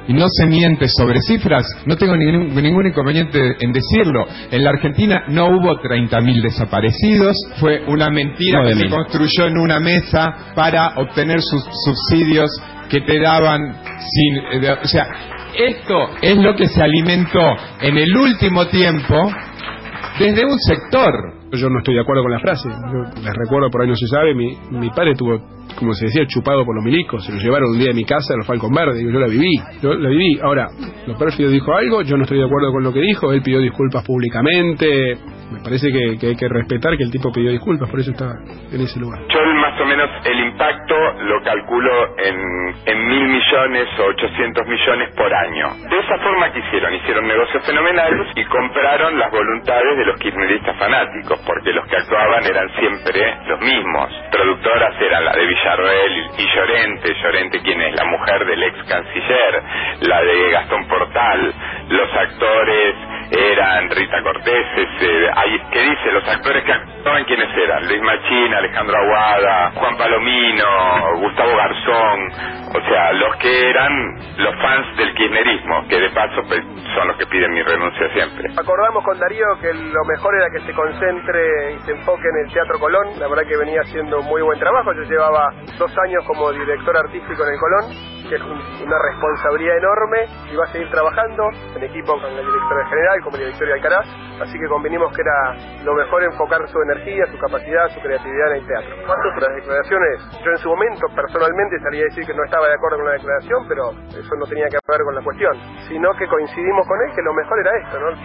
y no se miente sobre cifras, no tengo ningún inconveniente en decirlo. En la Argentina no hubo 30.000 desaparecidos, fue una mentira que se construyó en una mesa para obtener sus subsidios que te daban sin... o sea, esto es lo que se alimentó en el último tiempo desde un sector. Yo no estoy de acuerdo con la frase. Yo les recuerdo, por ahí no se sabe, mi padre estuvo, como se decía, chupado por los milicos. Se lo llevaron un día de mi casa a los Falcon Verde. Yo la viví. Ahora, lo pérfido dijo algo, yo no estoy de acuerdo con lo que dijo. Él pidió disculpas públicamente. Me parece que hay que respetar que el tipo pidió disculpas, por eso está en ese lugar. Yo más o menos el impacto lo calculo en 1.000 millones o 800 millones por año. De esa forma que hicieron negocios fenomenales y compraron las voluntades de los kirchneristas fanáticos, porque los que actuaban eran siempre los mismos. Productoras eran la de Villarroel y Llorente quien es la mujer del ex canciller, la de Gastón Portal, los actores eran Rita Cortés, ¿qué dice? Los actores que actuaban, ¿quiénes eran? Luis Machín, Alejandro Aguada, Juan Palomino, Gustavo Garzón, o sea, los que eran los fans del kirchnerismo, que de paso pues, son los que piden mi renuncia siempre. Acordamos con Darío que lo mejor era que se concentre y se enfoque en el Teatro Colón. La verdad que venía haciendo muy buen trabajo. Yo llevaba 2 años como director artístico en el Colón, que es una responsabilidad enorme, y va a seguir trabajando en equipo con la directora general, como la directora de Alcaraz, así que convinimos que era lo mejor enfocar su energía, su capacidad, su creatividad en el teatro. ¿Cuánto las declaraciones? Yo en su momento personalmente salí a decir que no estaba de acuerdo con la declaración, pero eso no tenía que ver con la cuestión, sino que coincidimos con él que lo mejor era esto, ¿no?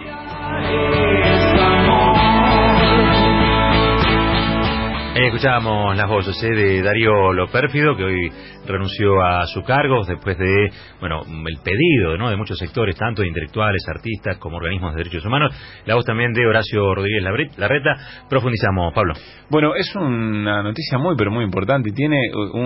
Escuchábamos las voces de Darío Lo Pérfido, que hoy renunció a sus cargos después de, el pedido, ¿no?, de muchos sectores, tanto de intelectuales, artistas, como organismos de derechos humanos. La voz también de Horacio Rodríguez Larreta. Profundizamos, Pablo. Bueno, es una noticia muy, pero muy importante y tiene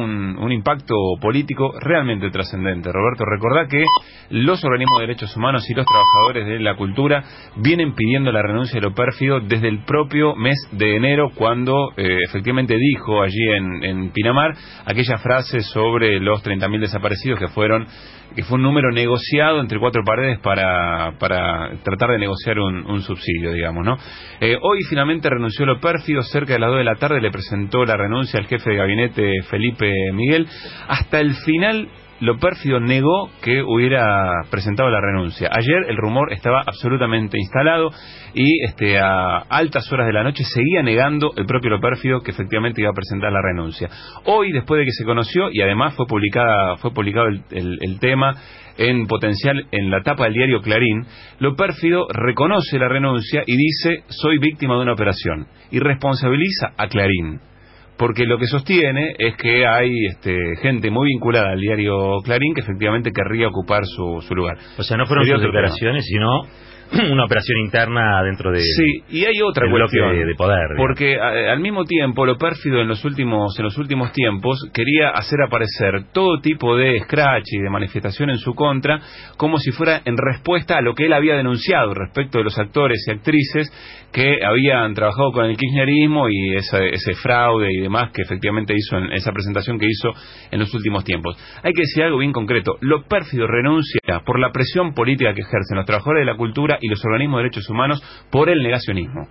un impacto político realmente trascendente. Roberto, recordá que los organismos de derechos humanos y los trabajadores de la cultura vienen pidiendo la renuncia de Lo Pérfido desde el propio mes de enero, cuando efectivamente dijo allí en Pinamar aquella frase sobre los 30.000 desaparecidos, que fue un número negociado entre 4 paredes para tratar de negociar un subsidio, digamos, ¿no? Hoy finalmente renunció Lo Pérfido. Cerca de las 2 de la tarde le presentó la renuncia al jefe de gabinete Felipe Miguel. Hasta el final Lo Pérfido negó que hubiera presentado la renuncia. Ayer el rumor estaba absolutamente instalado y a altas horas de la noche seguía negando el propio Lo Pérfido que efectivamente iba a presentar la renuncia. Hoy, después de que se conoció, y además fue publicado el tema en Potencial en la tapa del diario Clarín, Lo Pérfido reconoce la renuncia y dice: soy víctima de una operación, y responsabiliza a Clarín. Porque lo que sostiene es que hay gente muy vinculada al diario Clarín que efectivamente querría ocupar su lugar. O sea, no fueron sus declaraciones, sino una operación interna dentro de... Sí, y hay otra cuestión de poder, porque al mismo tiempo Lo Pérfido en los últimos tiempos quería hacer aparecer todo tipo de scratch y de manifestación en su contra, como si fuera en respuesta a lo que él había denunciado respecto de los actores y actrices que habían trabajado con el kirchnerismo y ese fraude y demás que efectivamente hizo en esa presentación que hizo en los últimos tiempos. Hay que decir algo bien concreto: Lo Pérfido renuncia por la presión política que ejercen los trabajadores de la cultura y los organismos de derechos humanos por el negacionismo.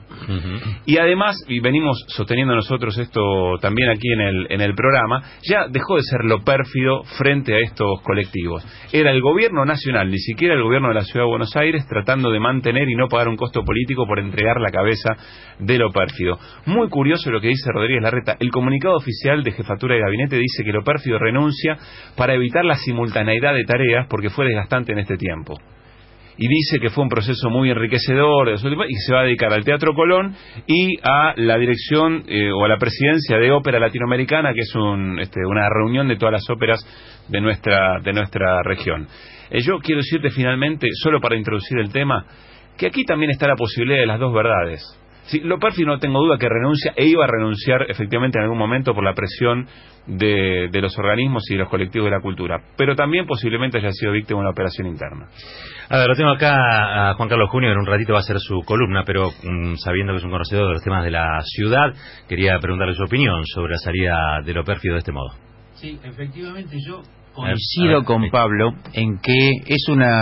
Y además, y venimos sosteniendo nosotros esto también aquí en el programa, ya dejó de ser Lo Pérfido frente a estos colectivos. Era el gobierno nacional, ni siquiera el gobierno de la Ciudad de Buenos Aires, tratando de mantener y no pagar un costo político por entregar la cabeza de Lo Pérfido. Muy curioso lo que dice Rodríguez Larreta. El comunicado oficial de Jefatura de Gabinete dice que Lo Pérfido renuncia para evitar la simultaneidad de tareas porque fue desgastante en este tiempo. Y dice que fue un proceso muy enriquecedor y se va a dedicar al Teatro Colón y a la dirección o a la presidencia de Ópera Latinoamericana, que es una reunión de todas las óperas de nuestra región. Yo quiero decirte finalmente, solo para introducir el tema, que aquí también está la posibilidad de las dos verdades. Sí, Lo Pérfido no tengo duda que renuncia e iba a renunciar efectivamente en algún momento por la presión de los organismos y de los colectivos de la cultura, pero también posiblemente haya sido víctima de una operación interna. A ver, lo tengo acá a Juan Carlos Junio, en un ratito va a ser su columna, pero sabiendo que es un conocedor de los temas de la ciudad, quería preguntarle su opinión sobre la salida de Lo Pérfido de este modo. Sí, efectivamente yo Coincido con Pablo en que es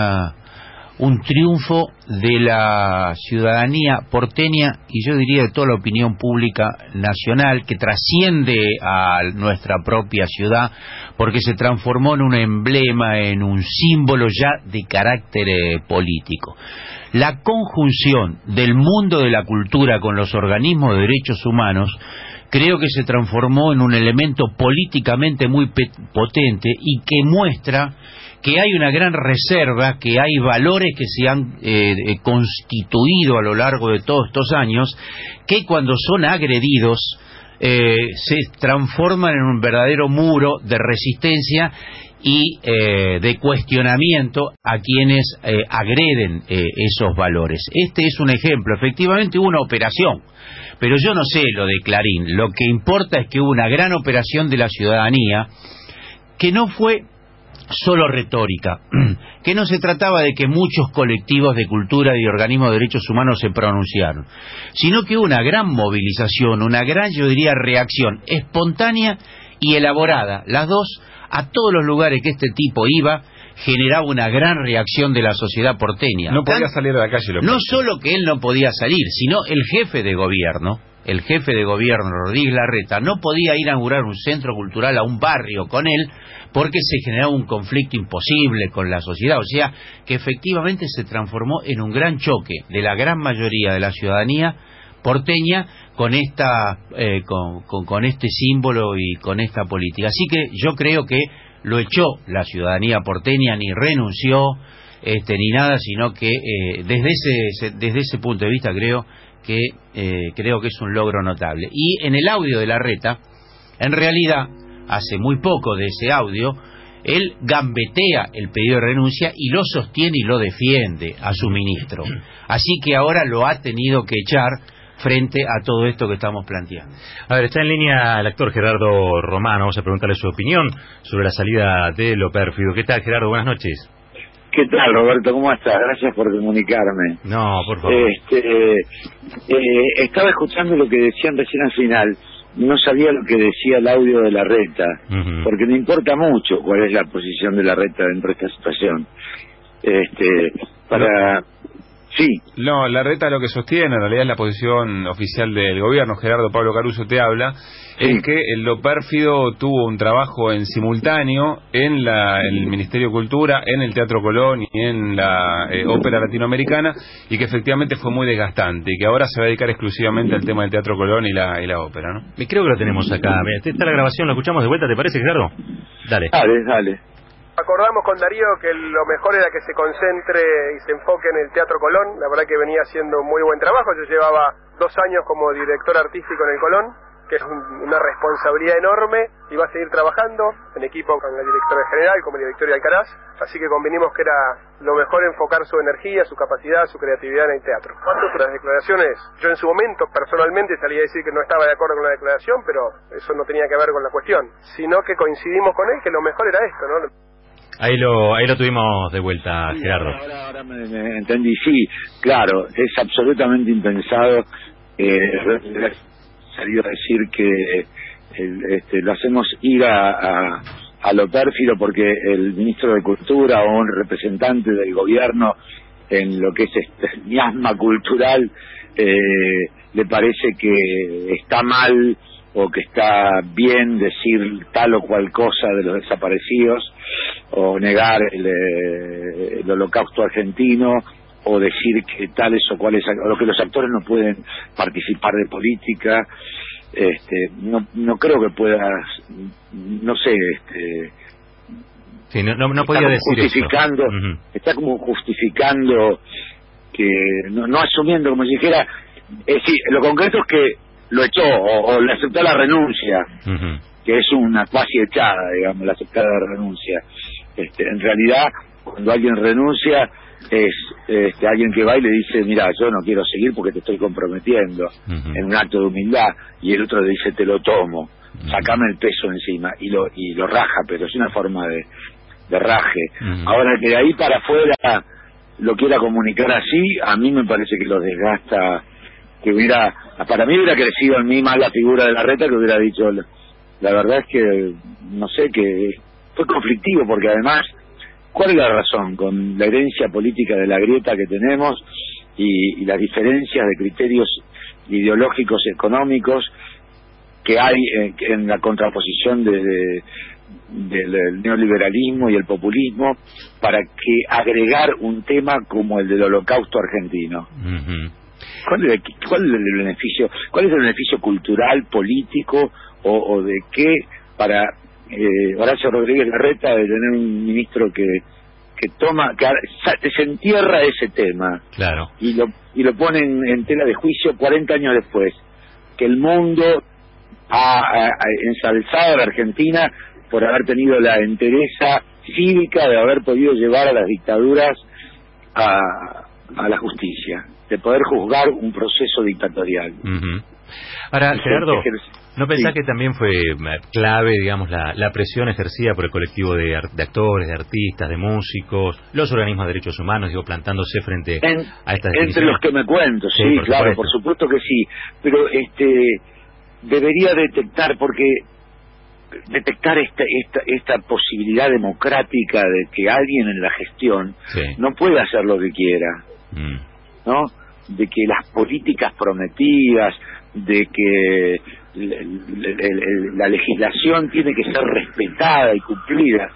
un triunfo de la ciudadanía porteña y yo diría de toda la opinión pública nacional, que trasciende a nuestra propia ciudad porque se transformó en un emblema, en un símbolo ya de carácter político. La conjunción del mundo de la cultura con los organismos de derechos humanos creo que se transformó en un elemento políticamente muy potente y que muestra que hay una gran reserva, que hay valores que se han constituido a lo largo de todos estos años, que cuando son agredidos se transforman en un verdadero muro de resistencia y de cuestionamiento a quienes agreden esos valores. Este es un ejemplo. Efectivamente hubo una operación, pero yo no sé lo de Clarín. Lo que importa es que hubo una gran operación de la ciudadanía que no fue solo retórica, que no se trataba de que muchos colectivos de cultura y organismos de derechos humanos se pronunciaron, sino que hubo una gran movilización, una gran, yo diría, reacción espontánea y elaborada, las dos, a todos los lugares que este tipo iba, generaba una gran reacción de la sociedad porteña. No podía salir a la calle. No solo que él no podía salir, sino el jefe de gobierno, Rodríguez Larreta, no podía ir a inaugurar un centro cultural a un barrio con él porque se generaba un conflicto imposible con la sociedad. O sea, que efectivamente se transformó en un gran choque de la gran mayoría de la ciudadanía porteña con esta con este símbolo y con esta política. Así que yo creo que lo echó la ciudadanía porteña, ni renunció ni nada, sino que desde ese punto de vista creo que es un logro notable. Y en el audio de Larreta, en realidad, hace muy poco de ese audio, él gambetea el pedido de renuncia y lo sostiene y lo defiende a su ministro. Así que ahora lo ha tenido que echar frente a todo esto que estamos planteando. A ver, está en línea el actor Gerardo Romano. Vamos a preguntarle su opinión sobre la salida de Lo Pérfido. ¿Qué tal, Gerardo? Buenas noches. ¿Qué tal, Roberto? ¿Cómo estás? Gracias por comunicarme. No, por favor. Estaba escuchando lo que decían recién al final. No sabía lo que decía el audio de Larreta, porque me importa mucho cuál es la posición de Larreta dentro de esta situación. Sí. No, Larreta lo que sostiene, en realidad es la posición oficial del gobierno. Gerardo, Pablo Caruso te habla. Sí. Es que Lo Pérfido tuvo un trabajo en simultáneo en el Ministerio de Cultura, en el Teatro Colón y en la Ópera Latinoamericana, y que efectivamente fue muy desgastante y que ahora se va a dedicar exclusivamente al tema del Teatro Colón y la ópera, ¿no? Creo que lo tenemos acá. Está la grabación, la escuchamos de vuelta, ¿te parece, Gerardo? Dale. Dale. Acordamos con Darío que lo mejor era que se concentre y se enfoque en el Teatro Colón. La verdad que venía haciendo muy buen trabajo. Yo llevaba 2 años como director artístico en el Colón, que es una responsabilidad enorme, y va a seguir trabajando en equipo con la directora general, como la directora Alcaraz. Así que convinimos que era lo mejor enfocar su energía, su capacidad, su creatividad en el teatro. ¿Cuántas las declaraciones? Yo en su momento personalmente salí a decir que no estaba de acuerdo con la declaración, pero eso no tenía que ver con la cuestión, sino que coincidimos con él que lo mejor era esto, ¿no? Ahí lo tuvimos de vuelta, Gerardo. Ahora me entendí, sí, claro, es absolutamente impensado salir a decir que lo hacemos ir a Lo Pérfido porque el ministro de Cultura o un representante del gobierno en lo que es este miasma cultural le parece que está mal o que está bien decir tal o cual cosa de los desaparecidos, o negar el holocausto argentino, o decir que tales o cuales, o que los actores no pueden participar de política. No creo que puedas, no sé, sí, no podía decir justificando eso. Está como justificando, que no asumiendo, como si dijera, sí, lo concreto es que lo echó o le aceptó la renuncia, que es una cuasi echada, digamos, la aceptada renuncia. En realidad, cuando alguien renuncia, es alguien que va y le dice, mira, yo no quiero seguir porque te estoy comprometiendo, en un acto de humildad, y el otro le dice, te lo tomo, sacame el peso encima, y lo raja, pero es una forma de raje. Ahora, que de ahí para afuera lo quiera comunicar así, a mí me parece que lo desgasta, que para mí hubiera crecido en mí más la figura de Larreta, que hubiera dicho, la verdad es que no sé, que fue conflictivo porque además, ¿cuál es la razón? Con la herencia política de la grieta que tenemos y las diferencias de criterios ideológicos y económicos que hay en la contraposición del neoliberalismo y el populismo, para que agregar un tema como el del Holocausto argentino. Uh-huh. ¿Cuál es el beneficio cultural, político o de qué para Horacio Rodríguez Larreta de tener un ministro que desentierra ese tema, claro, y lo pone en tela de juicio 40 años después, que el mundo ha ensalzado a la Argentina por haber tenido la entereza cívica de haber podido llevar a las dictaduras a la justicia, de poder juzgar un proceso dictatorial. Uh-huh. Ahora, Gerardo, ¿no pensás que también fue clave, digamos, la presión ejercida por el colectivo de actores, de artistas, de músicos, los organismos de derechos humanos, plantándose frente a estas definiciones? Entre los que me cuento, sí, claro, por supuesto que sí, pero debería detectar esta posibilidad democrática de que alguien en la gestión no pueda hacer lo que quiera, ¿no? De que las políticas prometidas, de que la legislación tiene que ser respetada y cumplida.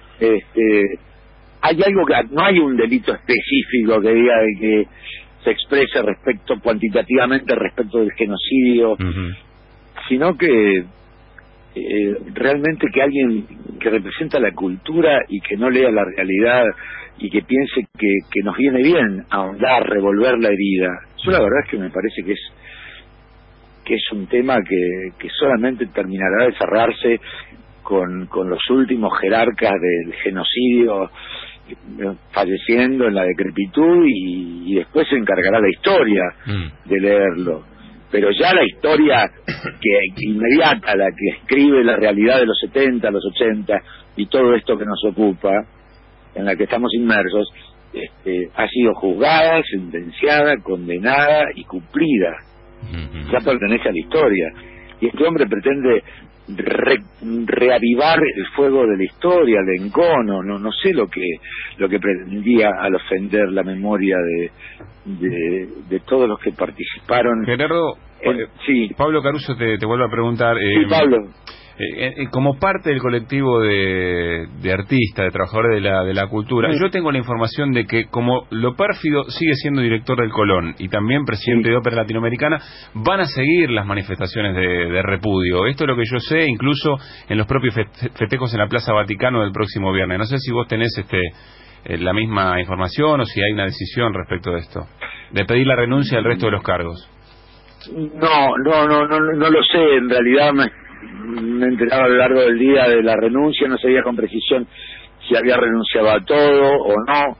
Hay algo que no hay un delito específico que diga de que se exprese cuantitativamente respecto del genocidio, sino que realmente que alguien que representa la cultura y que no lea la realidad y que piense que nos viene bien ahondar, revolver la herida. Yo la verdad es que me parece que es un tema que solamente terminará de cerrarse con los últimos jerarcas del genocidio falleciendo en la decrepitud, y después se encargará la historia de leerlo. Pero ya la historia que inmediata, la que escribe la realidad de los 70, los 80 y todo esto que nos ocupa, en la que estamos inmersos, ha sido juzgada, sentenciada, condenada y cumplida. Ya pertenece a la historia. Y este hombre pretende reavivar el fuego de la historia, el encono, no sé lo que pretendía al ofender la memoria de todos los que participaron. Gerardo, sí. Pablo Caruso te vuelve a preguntar. Sí, Pablo. Como parte del colectivo de artistas, de trabajadores de la cultura, yo tengo la información de que como Lo Pérfido sigue siendo director del Colón y también presidente de Ópera Latinoamericana, van a seguir las manifestaciones de repudio. Esto es lo que yo sé, incluso en los propios festejos en la Plaza Vaticano del próximo viernes. No sé si vos tenés la misma información o si hay una decisión respecto de esto, de pedir la renuncia del resto de los cargos. No lo sé. En realidad me he enterado a lo largo del día de la renuncia, no sabía con precisión si había renunciado a todo o no.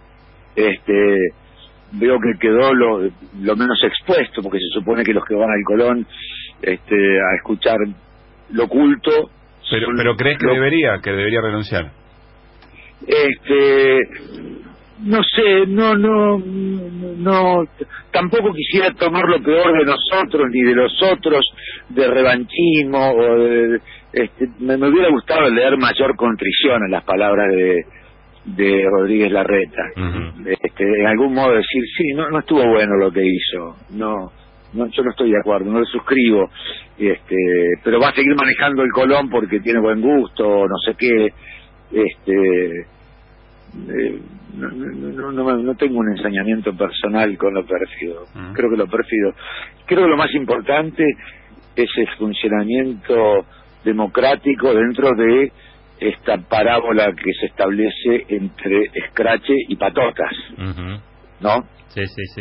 Veo que quedó lo menos expuesto, porque se supone que los que van al Colón a escuchar lo culto. Pero ¿crees que debería renunciar? No sé, no, tampoco quisiera tomar lo peor de nosotros ni de los otros, de revanchismo o me hubiera gustado leer mayor contrición en las palabras de Rodríguez Larreta. En algún modo decir, sí, no estuvo bueno lo que hizo, no, yo no estoy de acuerdo, no lo suscribo, pero va a seguir manejando el Colón porque tiene buen gusto, no sé qué. No tengo un ensañamiento personal con Lo Pérfido. Creo que lo más importante es el funcionamiento democrático dentro de esta parábola que se establece entre escrache y patotas, ¿no? Sí.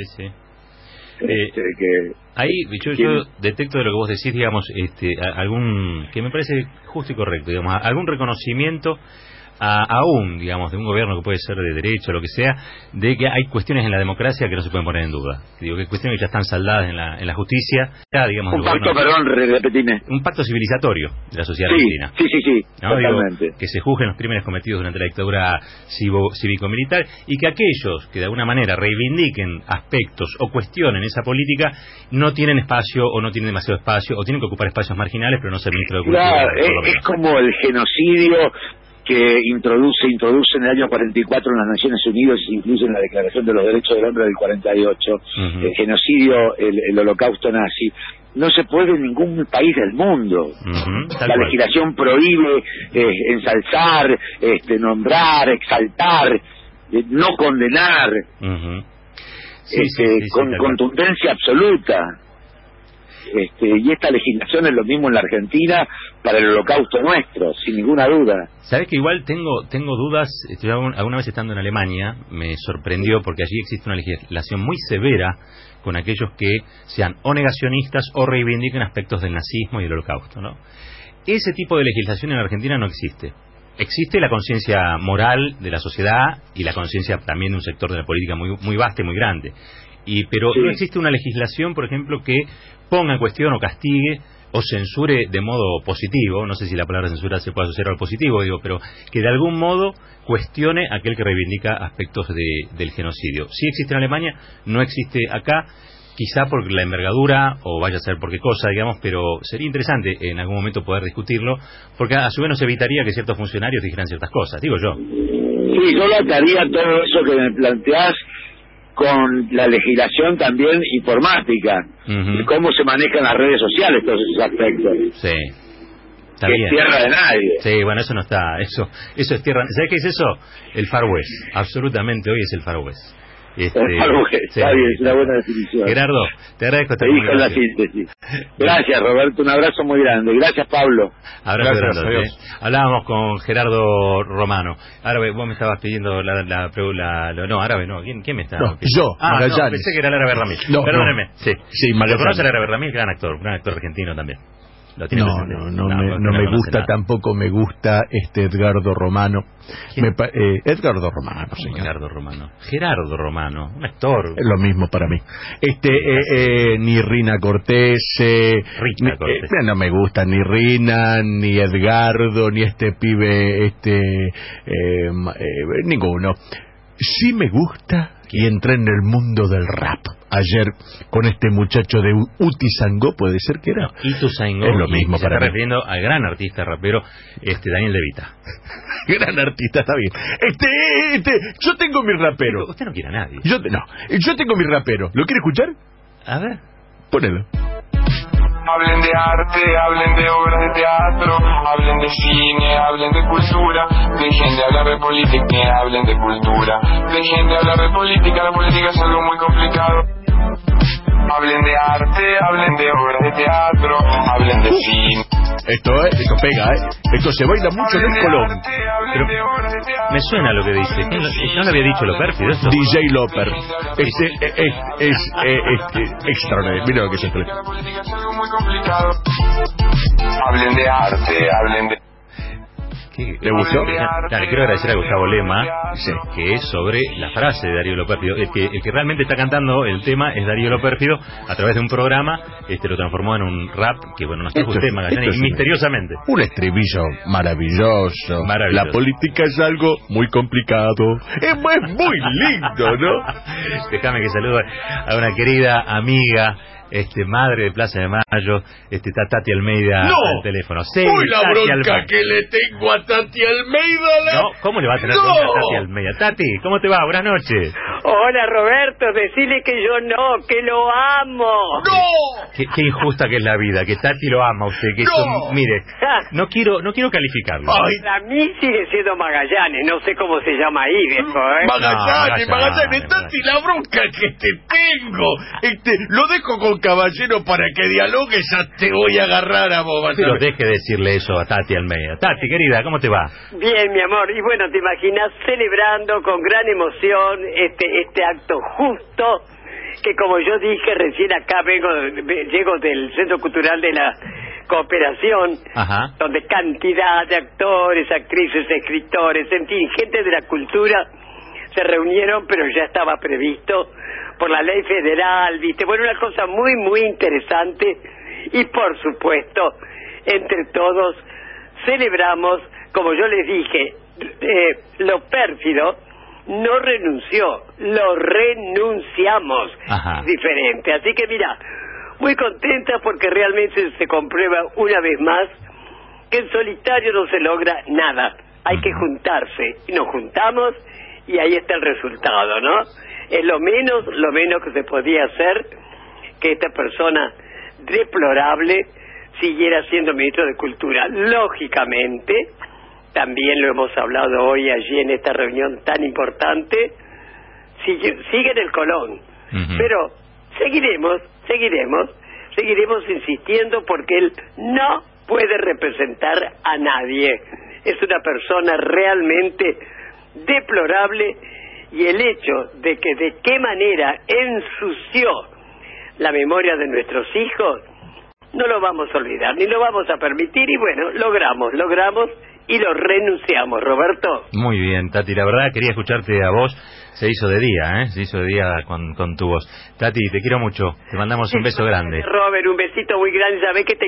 Ahí yo detecto de lo que vos decís, digamos, algún que me parece justo y correcto, digamos, algún reconocimiento aún, digamos, de un gobierno que puede ser de derecha o lo que sea, de que hay cuestiones en la democracia que no se pueden poner en duda. Digo, que hay cuestiones que ya están saldadas en la justicia. Ya, digamos, un pacto, repetime. Un pacto civilizatorio de la sociedad argentina. Sí, ¿no? Totalmente. Digo, que se juzguen los crímenes cometidos durante la dictadura cívico-militar y que aquellos que de alguna manera reivindiquen aspectos o cuestionen esa política no tienen espacio o no tienen demasiado espacio o tienen que ocupar espacios marginales, pero no ser ministro de Cultura. Claro, es como el genocidio que introduce en el año 44 en las Naciones Unidas, incluso en la Declaración de los Derechos del Hombre del 48, el genocidio, el holocausto nazi, no se puede en ningún país del mundo. La legislación prohíbe ensalzar, nombrar, exaltar, no condenar, con contundencia absoluta. Y esta legislación es lo mismo en la Argentina para el holocausto nuestro, sin ninguna duda. Sabes que igual tengo dudas. Alguna vez estando en Alemania me sorprendió porque allí existe una legislación muy severa con aquellos que sean o negacionistas o reivindiquen aspectos del nazismo y el holocausto, ¿no? Ese tipo de legislación en Argentina no existe. Existe la conciencia moral de la sociedad y la conciencia también de un sector de la política muy vasto y muy grande. Pero no existe una legislación, por ejemplo, que ponga en cuestión o castigue o censure de modo positivo, no sé si la palabra censura se puede asociar al positivo, pero que de algún modo cuestione a aquel que reivindica aspectos del genocidio. Sí existe en Alemania, no existe acá, quizá por la envergadura o vaya a ser por qué cosa, digamos, pero sería interesante en algún momento poder discutirlo, porque a su vez nos evitaría que ciertos funcionarios dijeran ciertas cosas, digo yo. Sí, yo lo ataría todo eso que me planteás con la legislación también informática, y cómo se manejan las redes sociales, todos esos aspectos. Sí. Está que bien. Es tierra de nadie. Sí, bueno, eso no está, eso es tierra. ¿Sabes qué es eso? El Far West. Absolutamente hoy es el Far West. El Far West, está bien, es una buena definición. Gerardo, te agradezco esta comunicación. La síntesis. Gracias, Roberto, un abrazo muy grande. Gracias, Pablo. Abrazo grande. Hablábamos con Gerardo Romano. Árabe, vos me estabas pidiendo no, Árabe no. ¿Quién me estaba pidiendo? Yo, Magallanes. No, pensé que era el Árabe Ramírez. Perdóneme. Sí, Magallanes. ¿Lo conoce el Árabe Ramírez? Gran actor argentino también. No me gusta, tampoco me gusta Edgardo Romano. Edgardo Romano, señor. Gerardo Romano, un actor. Es lo mismo para mí. Ni Rina Cortés. No me gusta ni Rina, ni Edgardo, ni este pibe, ninguno. Sí me gusta y entré en el mundo del rap. Ayer con este muchacho de Ituzaingó, puede ser que era. Ituzaingó, es lo mismo para mí. Se está refiriendo al gran artista rapero Daniel De Vita. Gran artista, está bien. Yo tengo mi rapero. Pero usted no quiere a nadie. Yo tengo mi rapero. ¿Lo quiere escuchar? A ver. Ponelo. Hablen de arte, hablen de obras de teatro, hablen de cine, hablen de cultura, dejen de hablar de política, hablen de cultura, dejen de hablar de política, la política es algo muy complicado. Hablen de arte, hablen de obras de teatro, hablen de cine. Esto pega, esto se baila mucho en el Colón. Pero me suena lo que dice. ¿No lo había dicho Lopérfido esto? DJ Loper. Es extraordinario. Mira lo que es esto. Hablen de arte, hablen de... ¿Le gustó? Claro, quiero agradecer a Gustavo Lema, que es sobre la frase de Darío Lopérfido. El que realmente está cantando el tema es Darío Lopérfido, a través de un programa, lo transformó en un rap, que bueno, nos trajo usted, Magallanes, misteriosamente. Un estribillo maravilloso. La política es algo muy complicado. Es muy lindo, ¿no? Déjame que salude a una querida amiga, madre de Plaza de Mayo, está Tati Almeida al teléfono. Sí, uy, la bronca que le tengo a Tati Almeida. No, ¿cómo le va a tener bronca a Tati Almeida? Tati, ¿cómo te va? Buenas noches. Hola, Roberto, decile que yo no, que lo amo. ¡No! Qué injusta que es la vida, que Tati lo ama a usted, que mire, no quiero calificarlo. Para mí sigue siendo Magallanes, no sé cómo se llama ahí, viejo, Magallanes, Tati, la bronca que te tengo. Lo dejo con Caballero para que dialogues, ya te voy a agarrar a vos. Pero deje de decirle eso a Tati Almeida. Tati, querida, ¿cómo te va? Bien, mi amor, y bueno, te imaginas celebrando con gran emoción este acto justo, que como yo dije recién acá llego del Centro Cultural de la Cooperación, donde cantidad de actores, actrices, escritores, en fin, gente de la cultura se reunieron, pero ya estaba previsto por la ley federal, ¿viste? Bueno, una cosa muy interesante, y por supuesto, entre todos celebramos, como yo les dije, Lopérfido no renunció, lo renunciamos. Diferente. Así que mira, muy contenta porque realmente se comprueba una vez más que en solitario no se logra nada. Hay que juntarse, y nos juntamos y ahí está el resultado, ¿no? Es lo menos que se podía hacer que esta persona deplorable siguiera siendo ministro de Cultura. Lógicamente, también lo hemos hablado hoy allí en esta reunión tan importante, sigue en el Colón, pero seguiremos insistiendo porque él no puede representar a nadie. Es una persona realmente deplorable, y el hecho de que de qué manera ensució la memoria de nuestros hijos no lo vamos a olvidar ni lo vamos a permitir, y bueno, logramos y lo renunciamos. Roberto. Muy bien, Tati, la verdad quería escucharte a vos. Se hizo de día, se hizo de día con tu voz. Tati, te quiero mucho, te mandamos un beso grande. Robert, un besito muy grande, ya ve que te